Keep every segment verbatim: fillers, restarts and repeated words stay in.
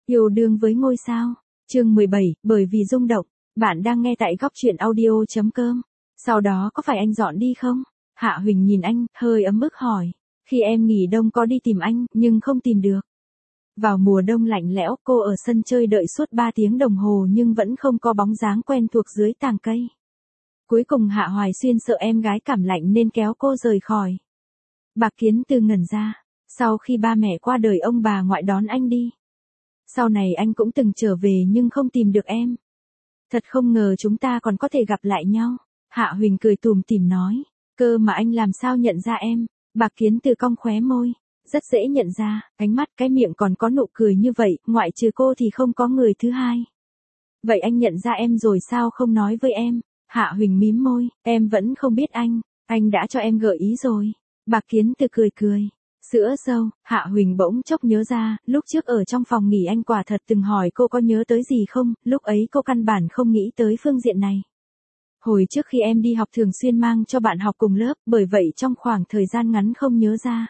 Yêu đương với ngôi sao. Chương mười bảy, bởi vì rung động. Bạn đang nghe tại góc truyện audio.com. Sau đó có phải anh dọn đi không? Hạ Huỳnh nhìn anh, hơi ấm ức hỏi. Khi em nghỉ đông có đi tìm anh, nhưng không tìm được. Vào mùa đông lạnh lẽo, cô ở sân chơi đợi suốt ba tiếng đồng hồ nhưng vẫn không có bóng dáng quen thuộc dưới tàng cây. Cuối cùng Hạ Hoài Xuyên sợ em gái cảm lạnh nên kéo cô rời khỏi. Bạc Kiến Từ ngẩn ra. Sau khi ba mẹ qua đời ông bà ngoại đón anh đi. Sau này anh cũng từng trở về nhưng không tìm được em. Thật không ngờ chúng ta còn có thể gặp lại nhau. Hạ Huỳnh cười tủm tỉm nói. Cơ mà anh làm sao nhận ra em? Bạc Kiến Từ cong khóe môi. Rất dễ nhận ra, ánh mắt cái miệng còn có nụ cười như vậy, ngoại trừ cô thì không có người thứ hai. Vậy anh nhận ra em rồi sao không nói với em? Hạ Huỳnh mím môi, em vẫn không biết anh, anh đã cho em gợi ý rồi. Bạc Kiến Từ cười cười. Sữa dâu, Hạ Huỳnh bỗng chốc nhớ ra, lúc trước ở trong phòng nghỉ anh quả thật từng hỏi cô có nhớ tới gì không, lúc ấy cô căn bản không nghĩ tới phương diện này. Hồi trước khi em đi học thường xuyên mang cho bạn học cùng lớp, bởi vậy trong khoảng thời gian ngắn không nhớ ra.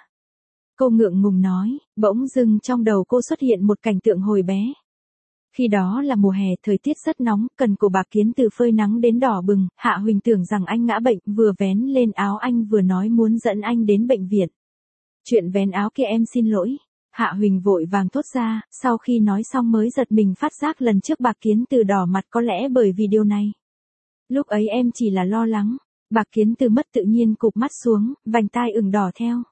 Cô ngượng ngùng nói, bỗng dưng trong đầu cô xuất hiện một cảnh tượng hồi bé. Khi đó là mùa hè, thời tiết rất nóng, cần của Bạc Kiến Từ phơi nắng đến đỏ bừng, Hạ Huỳnh tưởng rằng anh ngã bệnh, vừa vén lên áo anh vừa nói muốn dẫn anh đến bệnh viện. Chuyện vén áo kia em xin lỗi. Hạ Huỳnh vội vàng thốt ra, sau khi nói xong mới giật mình phát giác lần trước Bạc Kiến Từ đỏ mặt có lẽ bởi vì điều này. Lúc ấy em chỉ là lo lắng. Bạc Kiến Từ mất tự nhiên cụp mắt xuống, vành tai ửng đỏ theo.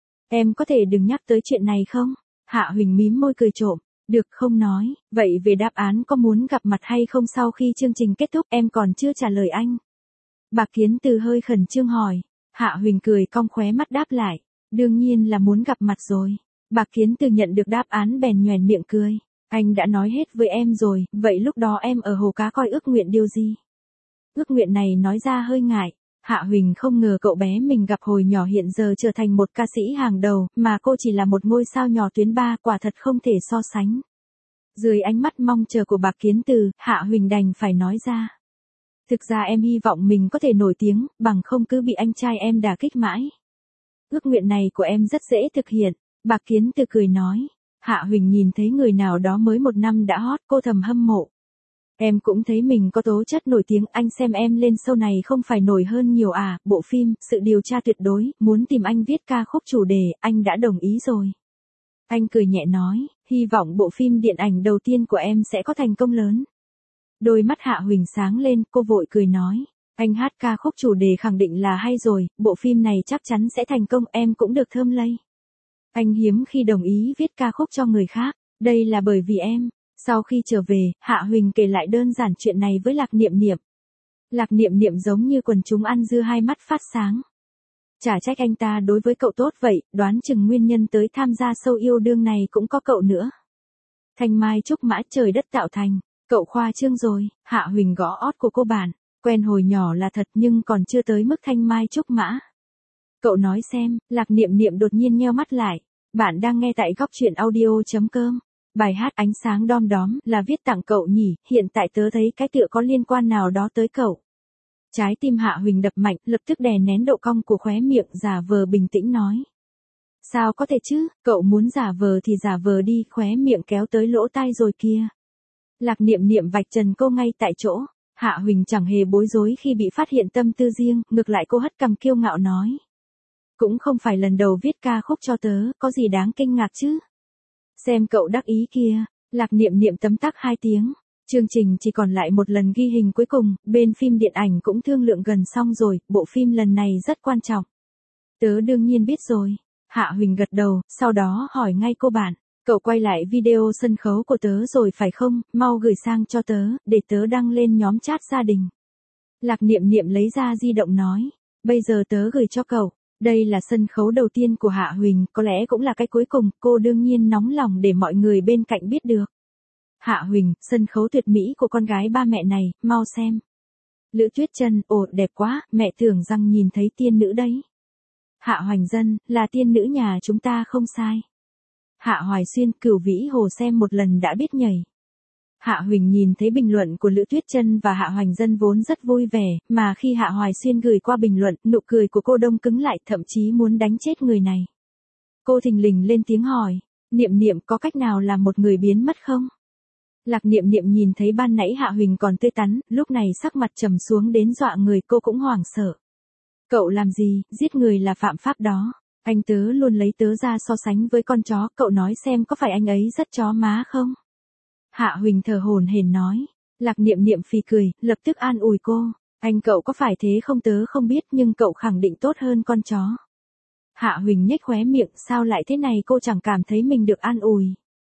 Em có thể đừng nhắc tới chuyện này không? Hạ Huỳnh mím môi cười trộm. Được không nói, vậy về đáp án có muốn gặp mặt hay không sau khi chương trình kết thúc em còn chưa trả lời anh. Bạc Kiến Từ hơi khẩn trương hỏi. Hạ Huỳnh cười cong khóe mắt đáp lại. Đương nhiên là muốn gặp mặt rồi. Bạc Kiến Từ nhận được đáp án bèn nhoẻn miệng cười. Anh đã nói hết với em rồi, vậy lúc đó em ở hồ cá coi ước nguyện điều gì? Ước nguyện này nói ra hơi ngại. Hạ Huỳnh không ngờ cậu bé mình gặp hồi nhỏ hiện giờ trở thành một ca sĩ hàng đầu, mà cô chỉ là một ngôi sao nhỏ tuyến ba, quả thật không thể so sánh. Dưới ánh mắt mong chờ của Bạc Kiến Từ, Hạ Huỳnh đành phải nói ra. Thực ra em hy vọng mình có thể nổi tiếng, bằng không cứ bị anh trai em đả kích mãi. Ước nguyện này của em rất dễ thực hiện. Bạc Kiến Từ cười nói. Hạ Huỳnh nhìn thấy người nào đó mới một năm đã hot, cô thầm hâm mộ. Em cũng thấy mình có tố chất nổi tiếng, anh xem em lên show này không phải nổi hơn nhiều à, bộ phim, sự điều tra tuyệt đối, muốn tìm anh viết ca khúc chủ đề, anh đã đồng ý rồi. Anh cười nhẹ nói, hy vọng bộ phim điện ảnh đầu tiên của em sẽ có thành công lớn. Đôi mắt Hạ Huỳnh sáng lên, cô vội cười nói, anh hát ca khúc chủ đề khẳng định là hay rồi, bộ phim này chắc chắn sẽ thành công, em cũng được thơm lây. Anh hiếm khi đồng ý viết ca khúc cho người khác, đây là bởi vì em. Sau khi trở về, Hạ Huỳnh kể lại đơn giản chuyện này với Lạc Niệm Niệm. Lạc Niệm Niệm giống như quần chúng ăn dưa hai mắt phát sáng. Chả trách anh ta đối với cậu tốt vậy, đoán chừng nguyên nhân tới tham gia show yêu đương này cũng có cậu nữa. Thanh mai trúc mã trời đất tạo thành, cậu khoa trương rồi. Hạ Huỳnh gõ ót của cô bạn, quen hồi nhỏ là thật nhưng còn chưa tới mức thanh mai trúc mã. Cậu nói xem. Lạc Niệm Niệm đột nhiên nheo mắt lại. Bạn đang nghe tại góc truyện audio.com. Bài hát Ánh sáng đom đóm là viết tặng cậu nhỉ, hiện tại tớ thấy cái tựa có liên quan nào đó tới cậu. Trái tim Hạ Huỳnh đập mạnh, lập tức đè nén độ cong của khóe miệng, giả vờ bình tĩnh nói. Sao có thể chứ, cậu muốn giả vờ thì giả vờ đi, khóe miệng kéo tới lỗ tai rồi kia. Lạc Niệm Niệm vạch trần cô ngay tại chỗ. Hạ Huỳnh chẳng hề bối rối khi bị phát hiện tâm tư riêng, ngược lại cô hất cằm kiêu ngạo nói. Cũng không phải lần đầu viết ca khúc cho tớ, có gì đáng kinh ngạc chứ. Xem cậu đắc ý kia. Lạc Niệm Niệm tấm tắc hai tiếng. Chương trình chỉ còn lại một lần ghi hình cuối cùng, bên phim điện ảnh cũng thương lượng gần xong rồi, bộ phim lần này rất quan trọng. Tớ đương nhiên biết rồi. Hạ Huỳnh gật đầu, sau đó hỏi ngay cô bạn, cậu quay lại video sân khấu của tớ rồi phải không, mau gửi sang cho tớ, để tớ đăng lên nhóm chat gia đình. Lạc Niệm Niệm lấy ra di động nói, bây giờ tớ gửi cho cậu. Đây là sân khấu đầu tiên của Hạ Huỳnh, có lẽ cũng là cái cuối cùng, cô đương nhiên nóng lòng để mọi người bên cạnh biết được. Hạ Huỳnh, sân khấu tuyệt mỹ của con gái ba mẹ này, mau xem. Lữ Tuyết Chân, ồ, đẹp quá, mẹ tưởng rằng nhìn thấy tiên nữ đấy. Hạ Hoành Dân, là tiên nữ nhà chúng ta không sai. Hạ Hoài Xuyên, Cửu Vĩ Hồ xem một lần đã biết nhảy. Hạ Huỳnh nhìn thấy bình luận của Lữ Tuyết Chân và Hạ Hoành Dân vốn rất vui vẻ, mà khi Hạ Hoài Xuyên gửi qua bình luận, nụ cười của cô đông cứng lại, thậm chí muốn đánh chết người này. Cô thình lình lên tiếng hỏi, Niệm Niệm có cách nào làm một người biến mất không? Lạc Niệm Niệm nhìn thấy ban nãy Hạ Huỳnh còn tươi tắn, lúc này sắc mặt trầm xuống đến dọa người, cô cũng hoảng sợ. Cậu làm gì, giết người là phạm pháp đó. Anh tớ luôn lấy tớ ra so sánh với con chó, cậu nói xem có phải anh ấy rất chó má không? Hạ Huỳnh thở hổn hển nói. Lạc Niệm Niệm phì cười, lập tức an ủi cô. Anh cậu có phải thế không tớ không biết nhưng cậu khẳng định tốt hơn con chó. Hạ Huỳnh nhếch khóe miệng, sao lại thế này, cô chẳng cảm thấy mình được an ủi.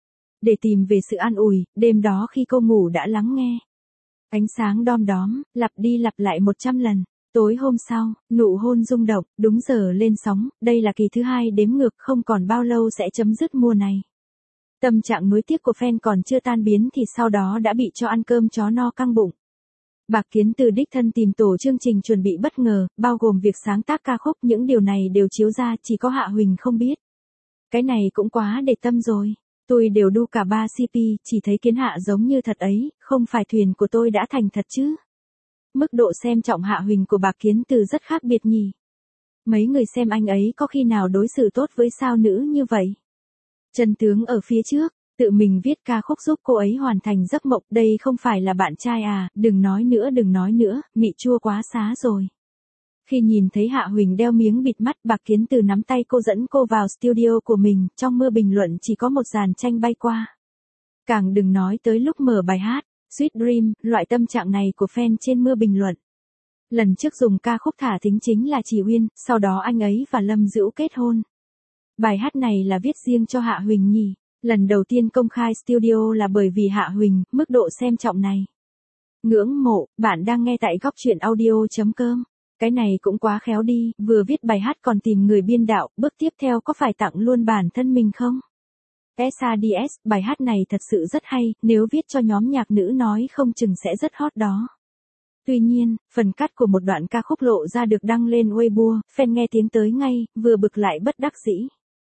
Để tìm về sự an ủi, đêm đó khi cô ngủ đã lắng nghe. Ánh sáng đom đóm, lặp đi lặp lại một trăm lần. Tối hôm sau, nụ hôn rung động, đúng giờ lên sóng, đây là kỳ thứ hai đếm ngược, không còn bao lâu sẽ chấm dứt mùa này. Tâm trạng nuối tiếc của fan còn chưa tan biến thì sau đó đã bị cho ăn cơm chó no căng bụng. Bạc Kiến Từ đích thân tìm tổ chương trình chuẩn bị bất ngờ, bao gồm việc sáng tác ca khúc, những điều này đều chiếu ra, chỉ có Hạ Huỳnh không biết. Cái này cũng quá để tâm rồi. Tôi đều đu cả ba xê pê, chỉ thấy Kiến Hạ giống như thật ấy, không phải thuyền của tôi đã thành thật chứ. Mức độ xem trọng Hạ Huỳnh của Bạc Kiến Từ rất khác biệt nhỉ. Mấy người xem anh ấy có khi nào đối xử tốt với sao nữ như vậy. Chân tướng ở phía trước, tự mình viết ca khúc giúp cô ấy hoàn thành giấc mộng, đây không phải là bạn trai à, đừng nói nữa đừng nói nữa, mị chua quá xá rồi. Khi nhìn thấy Hạ Huỳnh đeo miếng bịt mắt, Bạc Kiến Từ nắm tay cô dẫn cô vào studio của mình, trong mưa bình luận chỉ có một dàn tranh bay qua. Càng đừng nói tới lúc mở bài hát, Sweet Dream, loại tâm trạng này của fan trên mưa bình luận. Lần trước dùng ca khúc thả thính chính là Chỉ Uyên, sau đó anh ấy và Lâm Dữu kết hôn. Bài hát này là viết riêng cho Hạ Huỳnh nhỉ. Lần đầu tiên công khai studio là bởi vì Hạ Huỳnh, mức độ xem trọng này. Ngưỡng mộ, bạn đang nghe tại góc truyện audio.com. Cái này cũng quá khéo đi, vừa viết bài hát còn tìm người biên đạo, bước tiếp theo có phải tặng luôn bản thân mình không? ét a đê ét, bài hát này thật sự rất hay, nếu viết cho nhóm nhạc nữ nói không chừng sẽ rất hot đó. Tuy nhiên, phần cắt của một đoạn ca khúc lộ ra được đăng lên Weibo, fan nghe tiếng tới ngay, vừa bực lại bất đắc dĩ.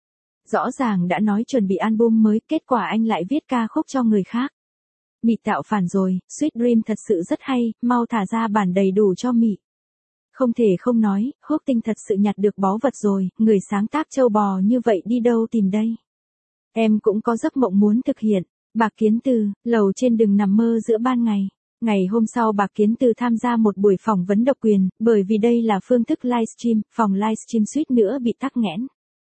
Rõ ràng đã nói chuẩn bị album mới, kết quả anh lại viết ca khúc cho người khác. Mị tạo phản rồi, Sweet Dream thật sự rất hay, mau thả ra bản đầy đủ cho Mị. Không thể không nói, Húc Tinh thật sự nhặt được báu vật rồi, người sáng tác châu bò như vậy đi đâu tìm đây. Em cũng có giấc mộng muốn thực hiện. Bạc Kiến Từ, lầu trên đừng nằm mơ giữa ban ngày. Ngày hôm sau Bạc Kiến Từ tham gia một buổi phỏng vấn độc quyền, bởi vì đây là phương thức livestream, phòng livestream suýt nữa bị tắc nghẽn.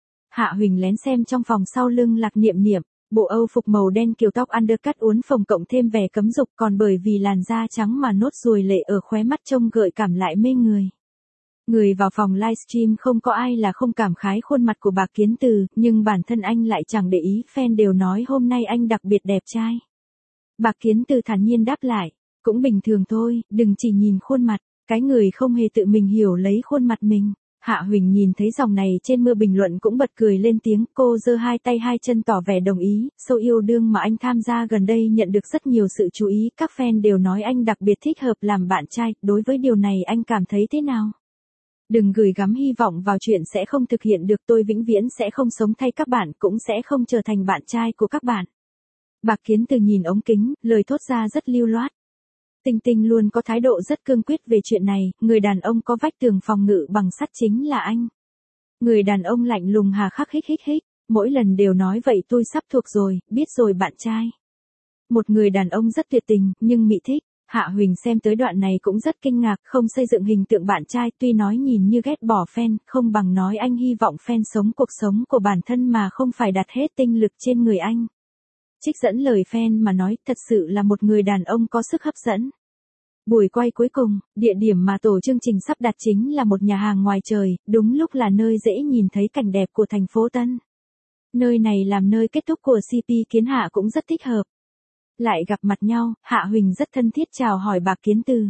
Hạ Huỳnh lén xem trong phòng sau lưng Lạc Niệm Niệm, bộ Âu phục màu đen kiểu tóc undercut uốn phồng cộng thêm vẻ cấm dục, còn bởi vì làn da trắng mà nốt ruồi lệ ở khóe mắt trông gợi cảm lại mê người. Người vào phòng livestream không có ai là không cảm khái khuôn mặt của Bạc Kiến Từ, nhưng bản thân anh lại chẳng để ý, fan đều nói hôm nay anh đặc biệt đẹp trai. Bạc Kiến Từ thản nhiên đáp lại, cũng bình thường thôi, đừng chỉ nhìn khuôn mặt, cái người không hề tự mình hiểu lấy khuôn mặt mình. Hạ Huỳnh nhìn thấy dòng này trên mưa bình luận cũng bật cười lên tiếng, cô giơ hai tay hai chân tỏ vẻ đồng ý, show yêu đương mà anh tham gia gần đây nhận được rất nhiều sự chú ý, các fan đều nói anh đặc biệt thích hợp làm bạn trai, đối với điều này anh cảm thấy thế nào? Đừng gửi gắm hy vọng vào chuyện sẽ không thực hiện được, tôi vĩnh viễn sẽ không sống thay các bạn, cũng sẽ không trở thành bạn trai của các bạn. Bạc Kiến Từ nhìn ống kính, lời thốt ra rất lưu loát. Tinh Tinh luôn có thái độ rất cương quyết về chuyện này, người đàn ông có vách tường phòng ngự bằng sắt chính là anh. Người đàn ông lạnh lùng hà khắc hích hích hích, mỗi lần đều nói vậy tôi sắp thuộc rồi, biết rồi bạn trai. Một người đàn ông rất tuyệt tình, nhưng Mị thích. Hạ Huỳnh xem tới đoạn này cũng rất kinh ngạc, không xây dựng hình tượng bạn trai, tuy nói nhìn như ghét bỏ fan, không bằng nói anh hy vọng fan sống cuộc sống của bản thân mà không phải đặt hết tinh lực trên người anh. Trích dẫn lời fan mà nói, thật sự là một người đàn ông có sức hấp dẫn. Buổi quay cuối cùng, địa điểm mà tổ chương trình sắp đặt chính là một nhà hàng ngoài trời, đúng lúc là nơi dễ nhìn thấy cảnh đẹp của thành phố Tân. Nơi này làm nơi kết thúc của xê pê Kiến Hạ cũng rất thích hợp. Lại gặp mặt nhau, Hạ Huỳnh rất thân thiết chào hỏi Bạc Kiến Từ.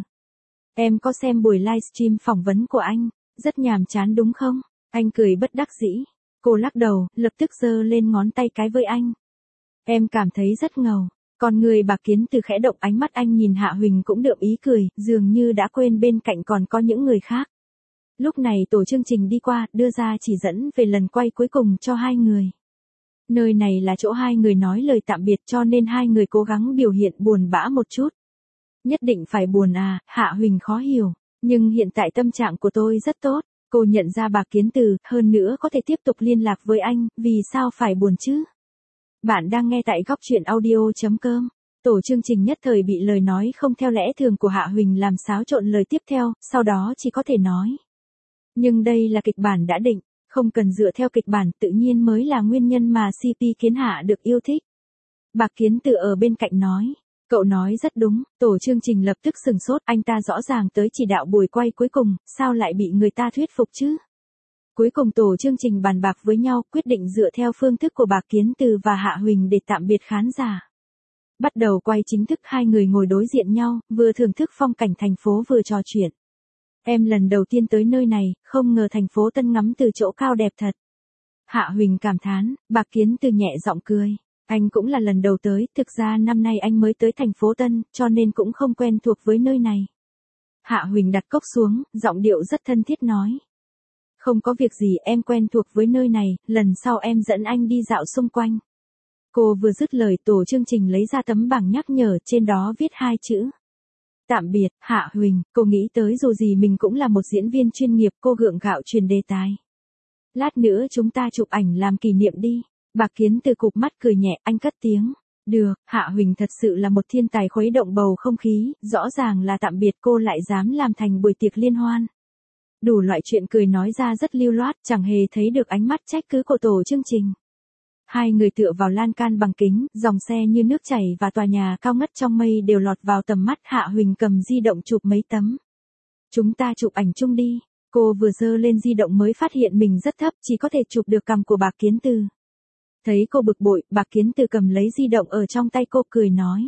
Em có xem buổi livestream phỏng vấn của anh, rất nhàm chán đúng không? Anh cười bất đắc dĩ. Cô lắc đầu, lập tức giơ lên ngón tay cái với anh. Em cảm thấy rất ngầu. Còn người Bạc Kiến Từ khẽ động, ánh mắt anh nhìn Hạ Huỳnh cũng đượm ý cười, dường như đã quên bên cạnh còn có những người khác. Lúc này tổ chương trình đi qua, đưa ra chỉ dẫn về lần quay cuối cùng cho hai người. Nơi này là chỗ hai người nói lời tạm biệt cho nên hai người cố gắng biểu hiện buồn bã một chút. Nhất định phải buồn à, Hạ Huỳnh khó hiểu. Nhưng hiện tại tâm trạng của tôi rất tốt. Cô nhận ra Bạc Kiến Từ, hơn nữa có thể tiếp tục liên lạc với anh, vì sao phải buồn chứ? Bạn đang nghe tại góc truyện audio.com. Tổ chương trình nhất thời bị lời nói không theo lẽ thường của Hạ Huỳnh làm xáo trộn lời tiếp theo, sau đó chỉ có thể nói. Nhưng đây là kịch bản đã định, không cần dựa theo kịch bản, tự nhiên mới là nguyên nhân mà xê pê Kiến Hạ được yêu thích. Bạc Kiến Từ ở bên cạnh nói. Cậu nói rất đúng, tổ chương trình lập tức sừng sốt, anh ta rõ ràng tới chỉ đạo buổi quay cuối cùng, sao lại bị người ta thuyết phục chứ? Cuối cùng tổ chương trình bàn bạc với nhau, quyết định dựa theo phương thức của Bạc Kiến Từ và Hạ Huỳnh để tạm biệt khán giả. Bắt đầu quay chính thức, hai người ngồi đối diện nhau, vừa thưởng thức phong cảnh thành phố vừa trò chuyện. Em lần đầu tiên tới nơi này, không ngờ thành phố Tân ngắm từ chỗ cao đẹp thật. Hạ Huỳnh cảm thán, Bạc Kiến Từ nhẹ giọng cười. Anh cũng là lần đầu tới, thực ra năm nay anh mới tới thành phố Tân, cho nên cũng không quen thuộc với nơi này. Hạ Huỳnh đặt cốc xuống, giọng điệu rất thân thiết nói. Không có việc gì, em quen thuộc với nơi này, lần sau em dẫn anh đi dạo xung quanh. Cô vừa dứt lời, tổ chương trình lấy ra tấm bảng nhắc nhở, trên đó viết hai chữ. Tạm biệt, Hạ Huỳnh. Cô nghĩ tới dù gì mình cũng là một diễn viên chuyên nghiệp, cô gượng gạo truyền đề tài. Lát nữa chúng ta chụp ảnh làm kỷ niệm đi. Bạc Kiến Từ cụp mắt cười nhẹ, anh cất tiếng. Được, Hạ Huỳnh thật sự là một thiên tài khuấy động bầu không khí, rõ ràng là tạm biệt cô lại dám làm thành buổi tiệc liên hoan. Đủ loại chuyện cười nói ra rất lưu loát, chẳng hề thấy được ánh mắt trách cứ của tổ chương trình. Hai người tựa vào lan can bằng kính, dòng xe như nước chảy và tòa nhà cao ngất trong mây đều lọt vào tầm mắt. Hạ Huỳnh cầm di động chụp mấy tấm. Chúng ta chụp ảnh chung đi. Cô vừa giơ lên di động mới phát hiện mình rất thấp, chỉ có thể chụp được cằm của Bạc Kiến Từ. Thấy cô bực bội, Bạc Kiến Từ cầm lấy di động ở trong tay cô, cười nói.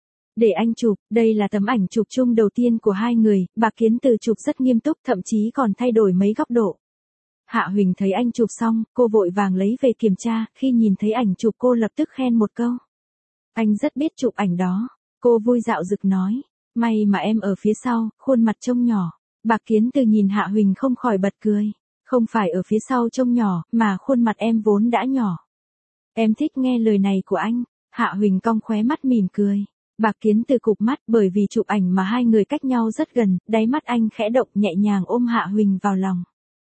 Để anh chụp, đây là tấm ảnh chụp chung đầu tiên của hai người. Bạc Kiến Từ chụp rất nghiêm túc, thậm chí còn thay đổi mấy góc độ. Hạ Huỳnh thấy anh chụp xong, cô vội vàng lấy về kiểm tra, khi nhìn thấy ảnh chụp cô lập tức khen một câu. Anh rất biết chụp ảnh đó. Cô vui dạo dực nói. May mà em ở phía sau, khuôn mặt trông nhỏ. Bạc Kiến Từ nhìn Hạ Huỳnh không khỏi bật cười. Không phải ở phía sau trông nhỏ, mà khuôn mặt em vốn đã nhỏ. Em thích nghe lời này của anh. Hạ Huỳnh cong khóe mắt mỉm cười. Bạc Kiến Từ cụp mắt, bởi vì chụp ảnh mà hai người cách nhau rất gần, đáy mắt anh khẽ động, nhẹ nhàng ôm Hạ Huỳnh vào lòng.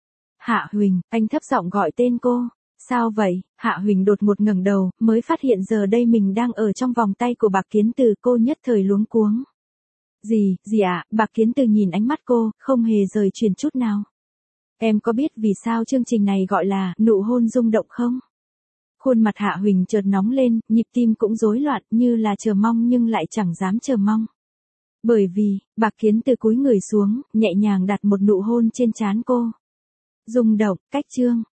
Hạ Huỳnh, anh thấp giọng gọi tên cô. Sao vậy? Hạ Huỳnh đột ngột ngẩng đầu, mới phát hiện giờ đây mình đang ở trong vòng tay của Bạc Kiến Từ, cô nhất thời luống cuống. Gì, gì ạ? À? Bạc Kiến Từ nhìn ánh mắt cô, không hề rời chuyển chút nào. Em có biết vì sao chương trình này gọi là nụ hôn rung động không? Khuôn mặt Hạ Huỳnh chợt nóng lên, nhịp tim cũng rối loạn, như là chờ mong nhưng lại chẳng dám chờ mong. Bởi vì, Bạc Kiến Từ cúi người xuống, nhẹ nhàng đặt một nụ hôn trên trán cô. Rung động, cách chương.